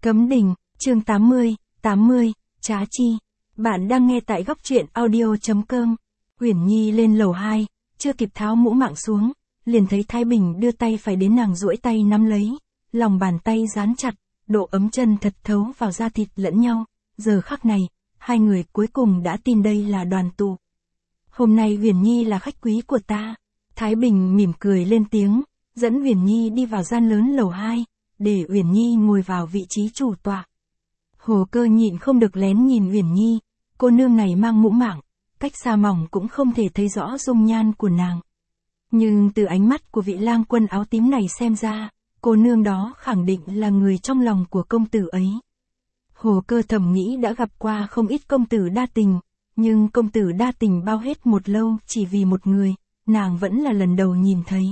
Cấm Đình, chương 80, Trá Chi. Bạn đang nghe tại góc truyện audio.com. Uyển Nhi lên lầu 2, chưa kịp tháo mũ mạng xuống, liền thấy Thái Bình đưa tay phải đến nàng duỗi tay nắm lấy, lòng bàn tay dán chặt, độ ấm chân thật thấu vào da thịt lẫn nhau. Giờ khắc này, hai người cuối cùng đã tin đây là đoàn tụ. Hôm nay Uyển Nhi là khách quý của ta. Thái Bình mỉm cười lên tiếng, dẫn Uyển Nhi đi vào gian lớn lầu 2, để Uyển Nhi ngồi vào vị trí chủ tọa. Hồ Cơ nhịn không được lén nhìn Uyển Nhi, cô nương này mang mũ mạng, cách xa mỏng cũng không thể thấy rõ dung nhan của nàng. Nhưng từ ánh mắt của vị lang quân áo tím này xem ra, cô nương đó khẳng định là người trong lòng của công tử ấy. Hồ Cơ thầm nghĩ đã gặp qua không ít công tử đa tình, nhưng công tử đa tình bao hết một lâu chỉ vì một người, nàng vẫn là lần đầu nhìn thấy.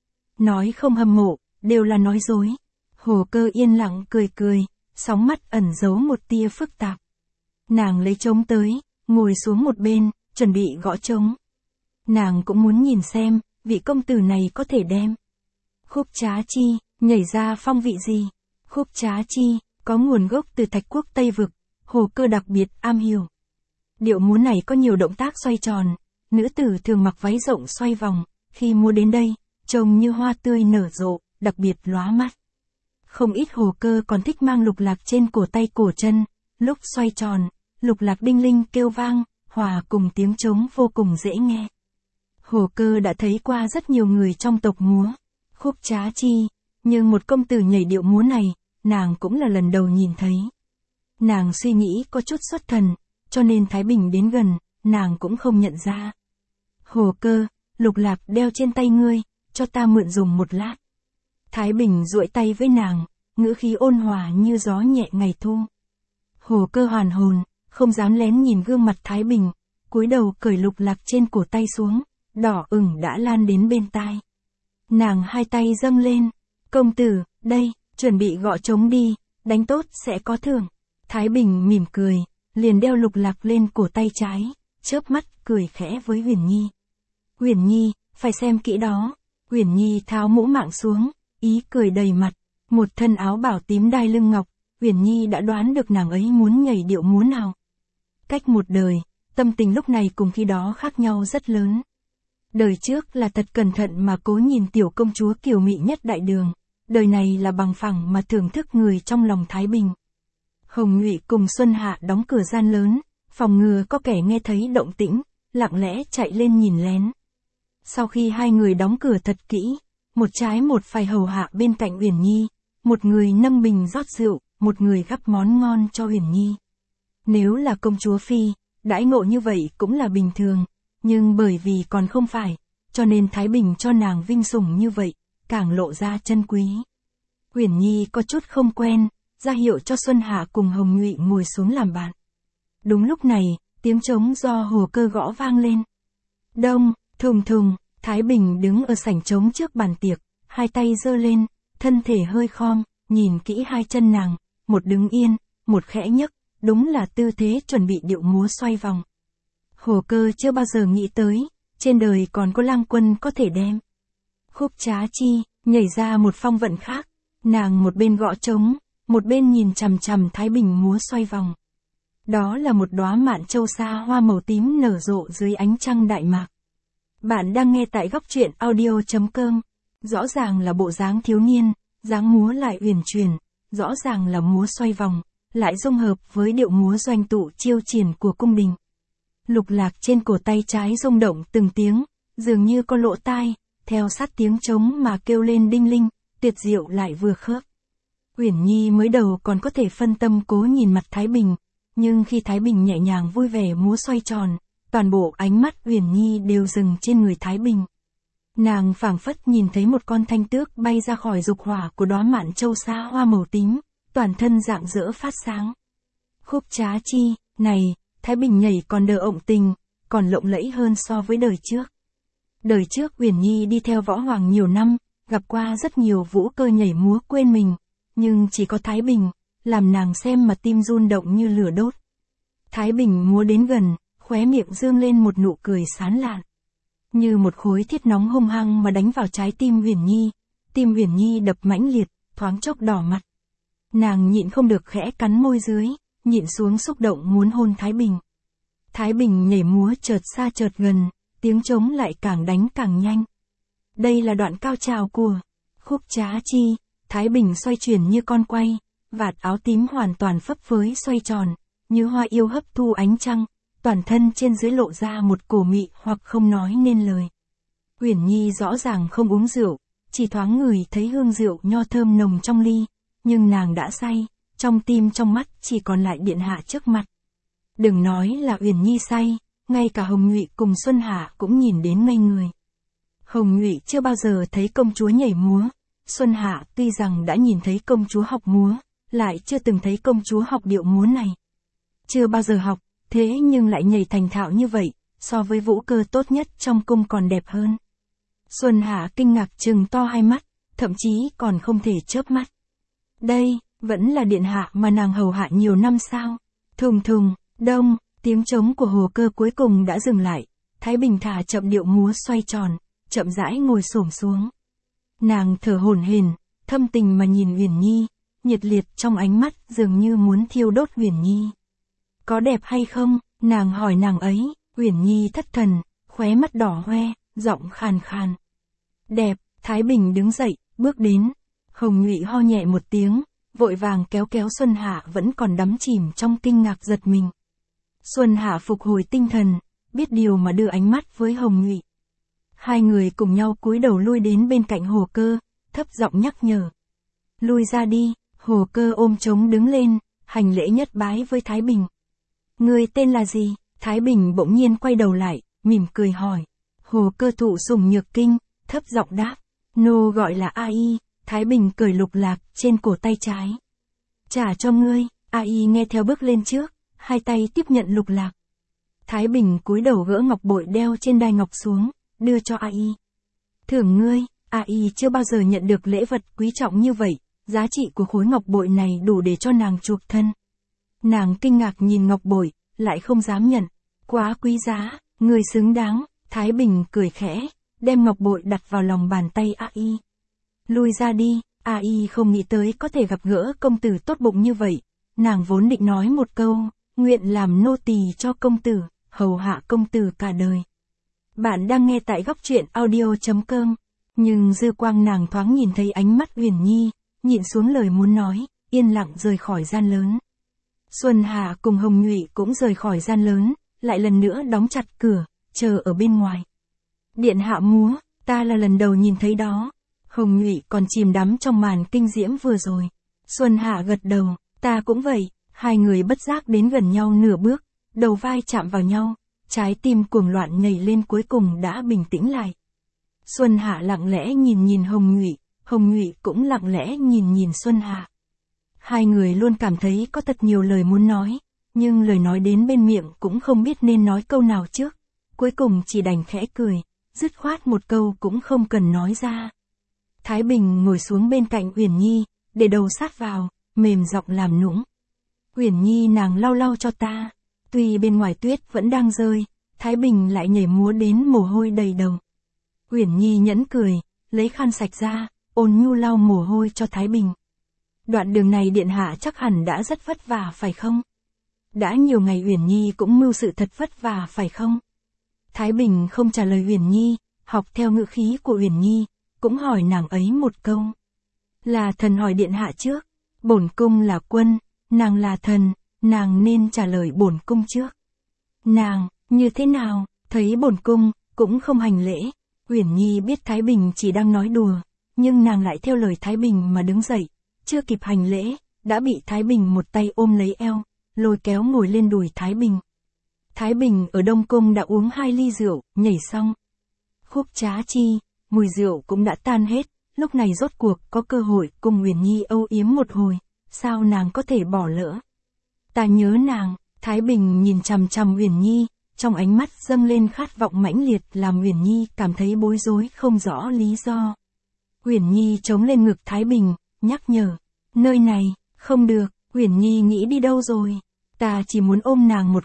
Nói không hâm mộ, đều là nói dối. Hồ Cơ yên lặng cười cười, sóng mắt ẩn giấu một tia phức tạp. Nàng lấy trống tới, ngồi xuống một bên, chuẩn bị gõ trống. Nàng cũng muốn nhìn xem, vị công tử này có thể đem khúc Trá Chi nhảy ra phong vị gì. Khúc Trá Chi có nguồn gốc từ Thạch Quốc Tây Vực, Hồ Cơ đặc biệt am hiểu. Điệu múa này có nhiều động tác xoay tròn, nữ tử thường mặc váy rộng xoay vòng, khi múa đến đây, trông như hoa tươi nở rộ, đặc biệt lóa mắt. Không ít Hồ Cơ còn thích mang lục lạc trên cổ tay cổ chân, lúc xoay tròn, lục lạc đinh linh kêu vang, hòa cùng tiếng trống vô cùng dễ nghe. Hồ Cơ đã thấy qua rất nhiều người trong tộc múa khúc Trá Chi, nhưng một công tử nhảy điệu múa này, nàng cũng là lần đầu nhìn thấy. Nàng suy nghĩ có chút xuất thần, cho nên Thái Bình đến gần, nàng cũng không nhận ra. Hồ Cơ, lục lạc đeo trên tay ngươi, cho ta mượn dùng một lát. Thái Bình duỗi tay với nàng, ngữ khí ôn hòa như gió nhẹ ngày thu. Hồ Cơ hoàn hồn, không dám lén nhìn gương mặt Thái Bình, cúi đầu cởi lục lạc trên cổ tay xuống, đỏ ửng đã lan đến bên tai. Nàng hai tay dâng lên, công tử, đây, chuẩn bị gõ trống đi, đánh tốt sẽ có thưởng. Thái Bình mỉm cười, liền đeo lục lạc lên cổ tay trái, chớp mắt cười khẽ với Uyển Nhi. Uyển Nhi, phải xem kỹ đó. Uyển Nhi tháo mũ mạng xuống, ý cười đầy mặt, một thân áo bảo tím đai lưng ngọc, Uyển Nhi đã đoán được nàng ấy muốn nhảy điệu múa nào. Cách một đời, tâm tình lúc này cùng khi đó khác nhau rất lớn. Đời trước là thật cẩn thận mà cố nhìn tiểu công chúa kiều mị nhất đại đường, đời này là bằng phẳng mà thưởng thức người trong lòng Thái Bình. Hồng Nhụy cùng Xuân Hạ đóng cửa gian lớn, phòng ngừa có kẻ nghe thấy động tĩnh, lặng lẽ chạy lên nhìn lén. Sau khi hai người đóng cửa thật kỹ, một trái một phải hầu hạ bên cạnh Uyển Nhi, một người nâng bình rót rượu, một người gắp món ngon cho Uyển Nhi. Nếu là công chúa phi, đãi ngộ như vậy cũng là bình thường, nhưng bởi vì còn không phải, cho nên Thái Bình cho nàng vinh sủng như vậy, càng lộ ra chân quý. Uyển Nhi có chút không quen, ra hiệu cho Xuân Hạ cùng Hồng Nhụy ngồi xuống làm bạn. Đúng lúc này, tiếng trống do Hồ Cơ gõ vang lên. Đông, thùng thùng, Thái Bình đứng ở sảnh trống trước bàn tiệc, hai tay giơ lên, thân thể hơi khom, nhìn kỹ hai chân nàng, một đứng yên, một khẽ nhấc, đúng là tư thế chuẩn bị điệu múa xoay vòng. Hồ Cơ chưa bao giờ nghĩ tới, trên đời còn có lang quân có thể đem khúc Trá Chi nhảy ra một phong vận khác. Nàng một bên gõ trống, một bên nhìn chằm chằm Thái Bình múa xoay vòng. Đó là một đóa mạn châu sa hoa màu tím nở rộ dưới ánh trăng đại mạc. Bạn đang nghe tại góc truyện audio.com. Rõ ràng là bộ dáng thiếu niên, dáng múa lại uyển chuyển, rõ ràng là múa xoay vòng, lại dung hợp với điệu múa doanh tụ chiêu triển của cung đình. Lục lạc trên cổ tay trái rung động từng tiếng, dường như có lỗ tai, theo sát tiếng trống mà kêu lên đinh linh, tuyệt diệu lại vừa khớp. Uyển Nhi mới đầu còn có thể phân tâm cố nhìn mặt Thái Bình, nhưng khi Thái Bình nhẹ nhàng vui vẻ múa xoay tròn, toàn bộ ánh mắt Uyển Nhi đều dừng trên người Thái Bình. Nàng phảng phất nhìn thấy một con thanh tước bay ra khỏi dục hỏa của đóa mạn châu sa hoa màu tím, toàn thân rạng rỡ phát sáng. Khúc Trá Chi này, Thái Bình nhảy còn đờ ộng tình, còn lộng lẫy hơn so với đời trước. Đời trước Uyển Nhi đi theo võ hoàng nhiều năm, gặp qua rất nhiều vũ cơ nhảy múa quên mình, nhưng chỉ có Thái Bình, làm nàng xem mà tim run động như lửa đốt. Thái Bình múa đến gần, khóe miệng dương lên một nụ cười sán lạn. Như một khối thiết nóng hung hăng mà đánh vào trái tim Uyển Nhi, tim Uyển Nhi đập mãnh liệt, thoáng chốc đỏ mặt. Nàng nhịn không được khẽ cắn môi dưới, nhịn xuống xúc động muốn hôn Thái Bình. Thái Bình nhảy múa chợt xa chợt gần, tiếng trống lại càng đánh càng nhanh. Đây là đoạn cao trào của khúc Trá Chi. Thái Bình xoay chuyển như con quay, vạt áo tím hoàn toàn phấp phới xoay tròn, như hoa yêu hấp thu ánh trăng, toàn thân trên dưới lộ ra một cổ mị hoặc không nói nên lời. Uyển Nhi rõ ràng không uống rượu, chỉ thoáng ngửi thấy hương rượu nho thơm nồng trong ly, nhưng nàng đã say, trong tim trong mắt chỉ còn lại điện hạ trước mặt. Đừng nói là Uyển Nhi say, ngay cả Hồng Nhụy cùng Xuân Hạ cũng nhìn đến ngây người. Hồng Nhụy chưa bao giờ thấy công chúa nhảy múa, Xuân Hạ tuy rằng đã nhìn thấy công chúa học múa, lại chưa từng thấy công chúa học điệu múa này. Chưa bao giờ học, thế nhưng lại nhảy thành thạo như vậy, so với vũ cơ tốt nhất trong cung còn đẹp hơn. Xuân Hạ kinh ngạc trừng to hai mắt, thậm chí còn không thể chớp mắt. Đây, vẫn là điện hạ mà nàng hầu hạ nhiều năm sao? Thùng thùng, đông, tiếng trống của hồ cơ cuối cùng đã dừng lại, Thái Bình thả chậm điệu múa xoay tròn, chậm rãi ngồi xổm xuống. Nàng thở hổn hển, thâm tình mà nhìn Uyển Nhi, nhiệt liệt trong ánh mắt dường như muốn thiêu đốt Uyển Nhi. Có đẹp hay không? Nàng hỏi nàng ấy. Uyển Nhi thất thần, khóe mắt đỏ hoe, giọng khàn khàn. Đẹp. Thái Bình đứng dậy, bước đến. Hồng Nhụy ho nhẹ một tiếng, vội vàng kéo kéo Xuân Hạ vẫn còn đắm chìm trong kinh ngạc giật mình. Xuân Hạ phục hồi tinh thần, biết điều mà đưa ánh mắt với Hồng Nhụy. Hai người cùng nhau cúi đầu lui đến bên cạnh hồ cơ, thấp giọng nhắc nhở. Lui ra đi. Hồ cơ ôm trống đứng lên, hành lễ nhất bái với Thái Bình. Người tên là gì? Thái Bình bỗng nhiên quay đầu lại, mỉm cười hỏi. Hồ cơ thụ sủng nhược kinh, thấp giọng đáp. Nô gọi là A Y. Thái Bình cởi lục lạc trên cổ tay trái. Trả cho ngươi. A Y nghe theo bước lên trước, hai tay tiếp nhận lục lạc. Thái Bình cúi đầu gỡ ngọc bội đeo trên đai ngọc xuống, đưa cho A Y. Thưởng ngươi. A Y chưa bao giờ nhận được lễ vật quý trọng như vậy, giá trị của khối ngọc bội này đủ để cho nàng chuộc thân. Nàng kinh ngạc nhìn ngọc bội, lại không dám nhận. Quá quý giá, người xứng đáng. Thái Bình cười khẽ, đem ngọc bội đặt vào lòng bàn tay A Y. Lui ra đi. A Y không nghĩ tới có thể gặp gỡ công tử tốt bụng như vậy. Nàng vốn định nói một câu, nguyện làm nô tỳ cho công tử, hầu hạ công tử cả đời. Bạn đang nghe tại góc truyện audio.com. Nhưng dư quang nàng thoáng nhìn thấy ánh mắt Uyển Nhi, nhịn xuống lời muốn nói, yên lặng rời khỏi gian lớn. Xuân Hạ cùng Hồng Nhụy cũng rời khỏi gian lớn, lại lần nữa đóng chặt cửa, chờ ở bên ngoài. Điện hạ múa, ta là lần đầu nhìn thấy đó. Hồng Nhụy còn chìm đắm trong màn kinh diễm vừa rồi. Xuân Hạ gật đầu, ta cũng vậy. Hai người bất giác đến gần nhau nửa bước, đầu vai chạm vào nhau, trái tim cuồng loạn nhảy lên cuối cùng đã bình tĩnh lại. Xuân Hạ lặng lẽ nhìn nhìn Hồng Nhụy, Hồng Nhụy cũng lặng lẽ nhìn nhìn Xuân Hạ. Hai người luôn cảm thấy có thật nhiều lời muốn nói, nhưng lời nói đến bên miệng cũng không biết nên nói câu nào trước. Cuối cùng chỉ đành khẽ cười, dứt khoát một câu cũng không cần nói ra. Thái Bình ngồi xuống bên cạnh Uyển Nhi, để đầu sát vào, mềm giọng làm nũng. Uyển Nhi nàng lau lau cho ta. Tuy bên ngoài tuyết vẫn đang rơi, Thái Bình lại nhảy múa đến mồ hôi đầy đầu. Uyển Nhi nhẫn cười, lấy khăn sạch ra, ôn nhu lau mồ hôi cho Thái Bình. Đoạn đường này điện hạ chắc hẳn đã rất vất vả phải không? Đã nhiều ngày Uyển Nhi cũng mưu sự thật vất vả phải không? Thái Bình không trả lời Uyển Nhi, học theo ngữ khí của Uyển Nhi, cũng hỏi nàng ấy một câu. Là thần hỏi điện hạ trước, bổn cung là quân, nàng là thần, nàng nên trả lời bổn cung trước. Nàng, như thế nào, thấy bổn cung, cũng không hành lễ. Uyển Nhi biết Thái Bình chỉ đang nói đùa, nhưng nàng lại theo lời Thái Bình mà đứng dậy, chưa kịp hành lễ, đã bị Thái Bình một tay ôm lấy eo, lôi kéo ngồi lên đùi Thái Bình. Thái Bình ở Đông Cung đã uống 2 ly rượu, nhảy xong. Khúc Trá Chi, mùi rượu cũng đã tan hết, lúc này rốt cuộc có cơ hội cùng Uyển Nhi âu yếm một hồi, sao nàng có thể bỏ lỡ. Ta nhớ nàng. Thái Bình nhìn chằm chằm Uyển Nhi, trong ánh mắt dâng lên khát vọng mãnh liệt làm Uyển Nhi cảm thấy bối rối không rõ lý do. Uyển Nhi chống lên ngực Thái Bình, nhắc nhở. Nơi này, không được. Uyển Nhi nghĩ đi đâu rồi? Ta chỉ muốn ôm nàng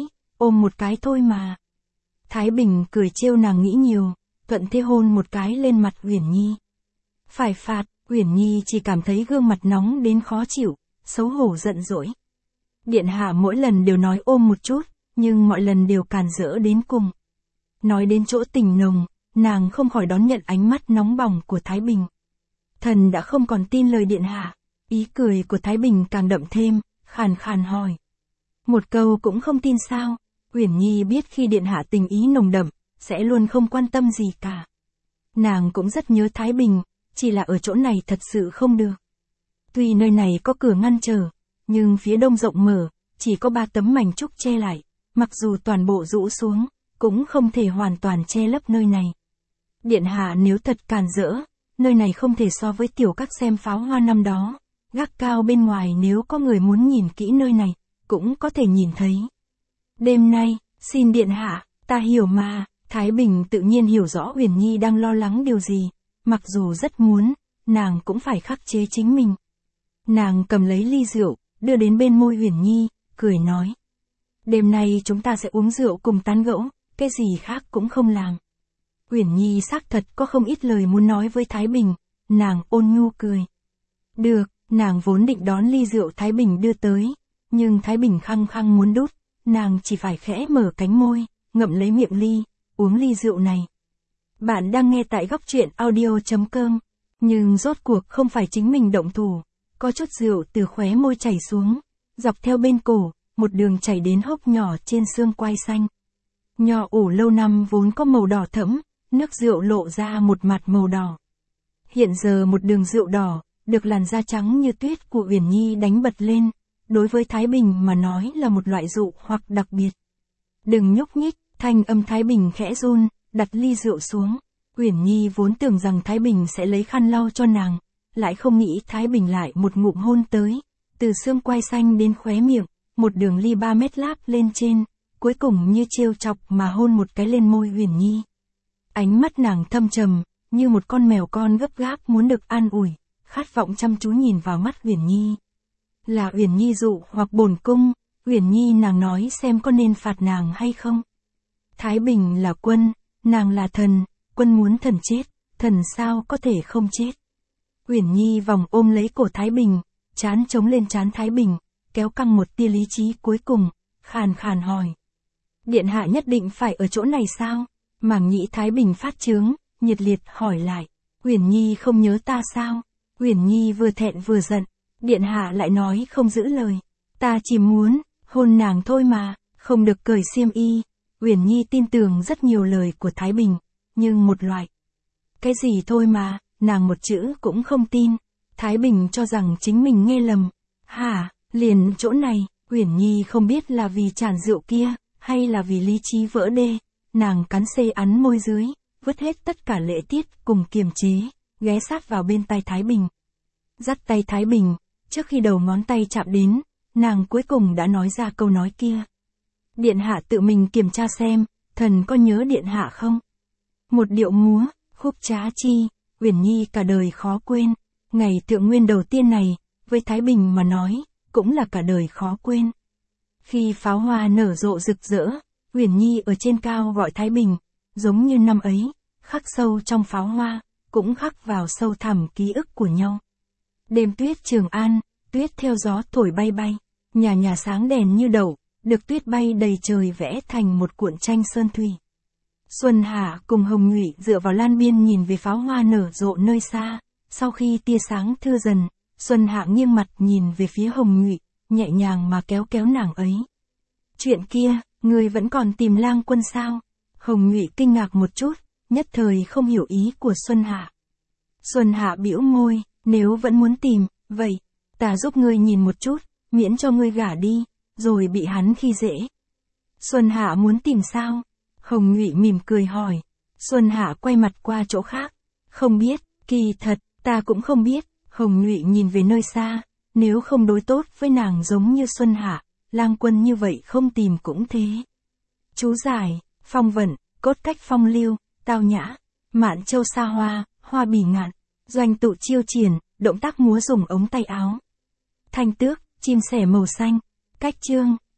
một cái thôi mà. Thái Bình cười trêu nàng nghĩ nhiều, thuận thế hôn một cái lên mặt Uyển Nhi. Phải phạt. Uyển Nhi chỉ cảm thấy gương mặt nóng đến khó chịu, xấu hổ giận dỗi. Điện hạ mỗi lần đều nói ôm một chút, nhưng mọi lần đều càn rỡ đến cùng. Nói đến chỗ tình nồng, nàng không khỏi đón nhận ánh mắt nóng bỏng của Thái Bình. Thần đã không còn tin lời điện hạ, ý cười của Thái Bình càng đậm thêm, khàn khàn hỏi. Một câu cũng không tin sao? Uyển Nhi biết khi điện hạ tình ý nồng đậm, sẽ luôn không quan tâm gì cả. Nàng cũng rất nhớ Thái Bình, chỉ là ở chỗ này thật sự không được. Tuy nơi này có cửa ngăn trở, nhưng phía đông rộng mở, chỉ có 3 tấm mảnh trúc che lại, mặc dù toàn bộ rũ xuống, cũng không thể hoàn toàn che lấp nơi này. Điện hạ nếu thật càn rỡ, nơi này không thể so với tiểu các xem pháo hoa năm đó, gác cao bên ngoài nếu có người muốn nhìn kỹ nơi này, cũng có thể nhìn thấy. Đêm nay, xin điện hạ, ta hiểu mà. Thái Bình tự nhiên hiểu rõ Uyển Nhi đang lo lắng điều gì, mặc dù rất muốn, nàng cũng phải khắc chế chính mình. Nàng cầm lấy ly rượu, đưa đến bên môi Uyển Nhi, cười nói. Đêm nay chúng ta sẽ uống rượu cùng tán gẫu, cái gì khác cũng không làm. Uyển Nhi xác thật có không ít lời muốn nói với Thái Bình, nàng ôn nhu cười. Được, nàng vốn định đón ly rượu Thái Bình đưa tới, nhưng Thái Bình khăng khăng muốn đút, nàng chỉ phải khẽ mở cánh môi, ngậm lấy miệng ly, uống ly rượu này. Bạn đang nghe tại góc truyện audio.com, nhưng rốt cuộc không phải chính mình động thủ, có chút rượu từ khóe môi chảy xuống, dọc theo bên cổ, một đường chảy đến hốc nhỏ trên xương quai xanh. Nho ủ lâu năm vốn có màu đỏ thẫm, nước rượu lộ ra một mặt màu đỏ. Hiện giờ một đường rượu đỏ, được làn da trắng như tuyết của Uyển Nhi đánh bật lên, đối với Thái Bình mà nói là một loại rượu hoặc đặc biệt. Đừng nhúc nhích, thanh âm Thái Bình khẽ run, đặt ly rượu xuống. Uyển Nhi vốn tưởng rằng Thái Bình sẽ lấy khăn lau cho nàng, lại không nghĩ Thái Bình lại một ngụm hôn tới, từ xương quai xanh đến khóe miệng, một đường ly 3 mét láp lên trên, cuối cùng như trêu chọc mà hôn một cái lên môi Uyển Nhi. Ánh mắt nàng thâm trầm, như một con mèo con gấp gáp muốn được an ủi, khát vọng chăm chú nhìn vào mắt Uyển Nhi. Là Uyển Nhi dụ hoặc bổn cung, Uyển Nhi nàng nói xem có nên phạt nàng hay không. Thái Bình là quân, nàng là thần, quân muốn thần chết, thần sao có thể không chết. Uyển Nhi vòng ôm lấy cổ Thái Bình, trán chống lên trán Thái Bình, kéo căng một tia lý trí cuối cùng, khàn khàn hỏi. Điện hạ nhất định phải ở chỗ này sao? Màng nhĩ Thái Bình phát chướng, nhiệt liệt hỏi lại. Uyển Nhi không nhớ ta sao? Uyển Nhi vừa thẹn vừa giận, điện hạ lại nói không giữ lời. Ta chỉ muốn, hôn nàng thôi mà, không được cởi xiêm y. Uyển Nhi tin tưởng rất nhiều lời của Thái Bình, nhưng một loại. Cái gì thôi mà, nàng một chữ cũng không tin. Thái Bình cho rằng chính mình nghe lầm. Hả, liền chỗ này, Uyển Nhi không biết là vì tràn rượu kia, hay là vì lý trí vỡ đê. Nàng cắn xê ắn môi dưới, vứt hết tất cả lễ tiết cùng kiềm chế, ghé sát vào bên tai Thái Bình. Dắt tay Thái Bình, trước khi đầu ngón tay chạm đến, nàng cuối cùng đã nói ra câu nói kia. Điện hạ tự mình kiểm tra xem, thần có nhớ điện hạ không? Một điệu múa, khúc trá chi, Uyển Nhi cả đời khó quên. Ngày thượng nguyên đầu tiên này, với Thái Bình mà nói, cũng là cả đời khó quên. Khi pháo hoa nở rộ rực rỡ, Uyển Nhi ở trên cao gọi Thái Bình, giống như năm ấy, khắc sâu trong pháo hoa, cũng khắc vào sâu thẳm ký ức của nhau. Đêm tuyết Trường An, tuyết theo gió thổi bay bay, nhà nhà sáng đèn như đậu, được tuyết bay đầy trời vẽ thành một cuộn tranh sơn thủy. Xuân Hạ cùng Hồng Nhụy dựa vào lan biên nhìn về pháo hoa nở rộ nơi xa, sau khi tia sáng thưa dần, Xuân Hạ nghiêng mặt nhìn về phía Hồng Nhụy, nhẹ nhàng mà kéo kéo nàng ấy. Chuyện kia, người vẫn còn tìm Lang Quân sao? Hồng Nhụy kinh ngạc một chút, nhất thời không hiểu ý của Xuân Hạ. Xuân Hạ bĩu môi, nếu vẫn muốn tìm, vậy, ta giúp ngươi nhìn một chút, miễn cho ngươi gả đi, rồi bị hắn khi dễ. Xuân Hạ muốn tìm sao? Hồng Nhụy mỉm cười hỏi. Xuân Hạ quay mặt qua chỗ khác. Không biết, kỳ thật, ta cũng không biết. Hồng Nhụy nhìn về nơi xa, nếu không đối tốt với nàng giống như Xuân Hạ, Lang Quân như vậy không tìm cũng thế. Chú giải, phong vận, cốt cách phong lưu, tao nhã, mạn châu xa hoa, hoa bỉ ngạn, doanh tụ chiêu triển, động tác múa dùng ống tay áo. Thanh tước, chim sẻ màu xanh, cách chương.